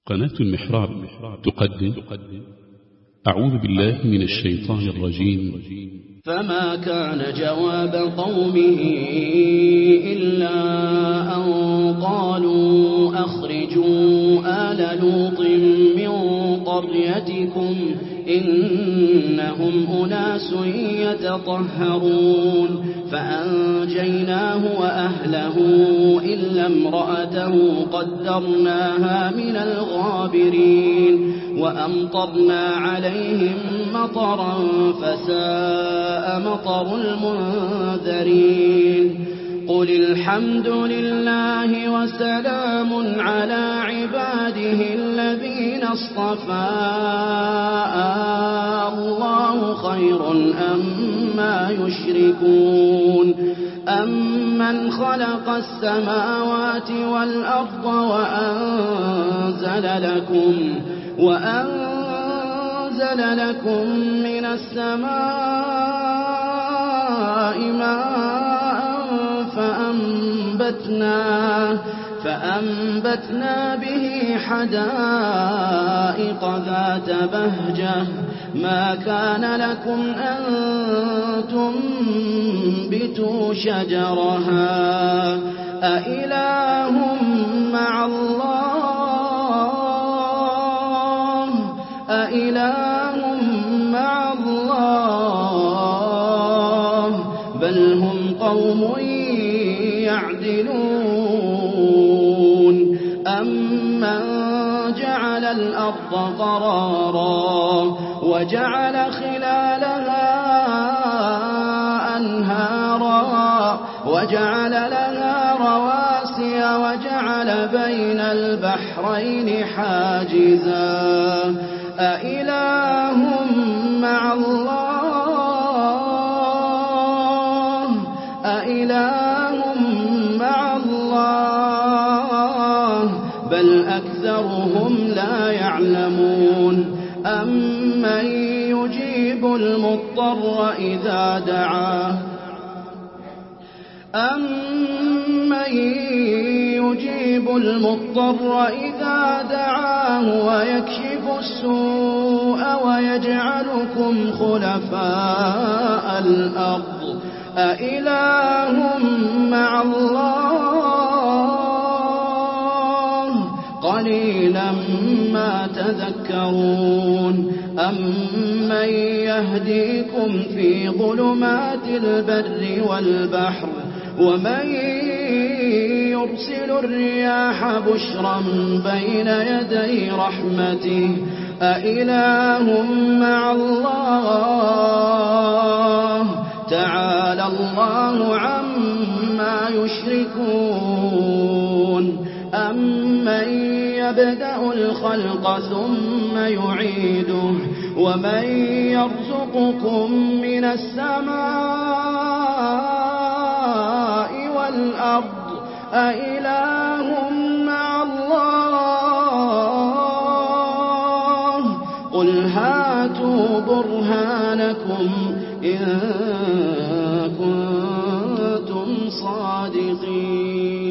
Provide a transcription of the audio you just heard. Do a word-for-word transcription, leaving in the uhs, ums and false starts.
قناة المحراب تقدم أعوذ بالله من الشيطان الرجيم. فما كان جواب قومه إلا أن قالوا أخرجوا آل لوط من قريتكم إنهم أناس يتطهرون فأنجيناه وأهله إلا امرأته قدرناها من الغابرين وأمطرنا عليهم مطرا فساء مطر المنذرين قل الحمد لله وسلام على عباده الذين اصطفى الله خير أما يشركون أمن خلق السماوات والأرض وأنزل لكم وأنزل لكم من السماء ماء فأنبتنا, فأنبتنا به حدائق ذات بهجة ما كان لكم أن تنبتوا شجرها أإله مع الله أإله مع الله بل هم قوم يعدلون أمن جعل الأرض قرارا وجعل خلالها أنهارا وجعل لها رواسي وجعل بين البحرين حاجزا أإله مع الله أإله مع الله بل أكثرهم لا يعلمون أمن يجيب المضطر إذا دعاه أمن يجيب المضطر إذا دعاه ويكشف السوء ويجعلكم خلفاء الأرض أإله مع الله قليلا ما تذكرون أمن يهديكم في ظلمات البر والبحر ومن يرسل الرياح بشرا بين يدي رحمته أإله مع الله تعالى الله عما يشركون أمن يبدأ الخلق ثم يعيده ومن يرزقكم من السماء والأرض أإله مع الله قل هاتوا برهانكم إن كنتم صادقين.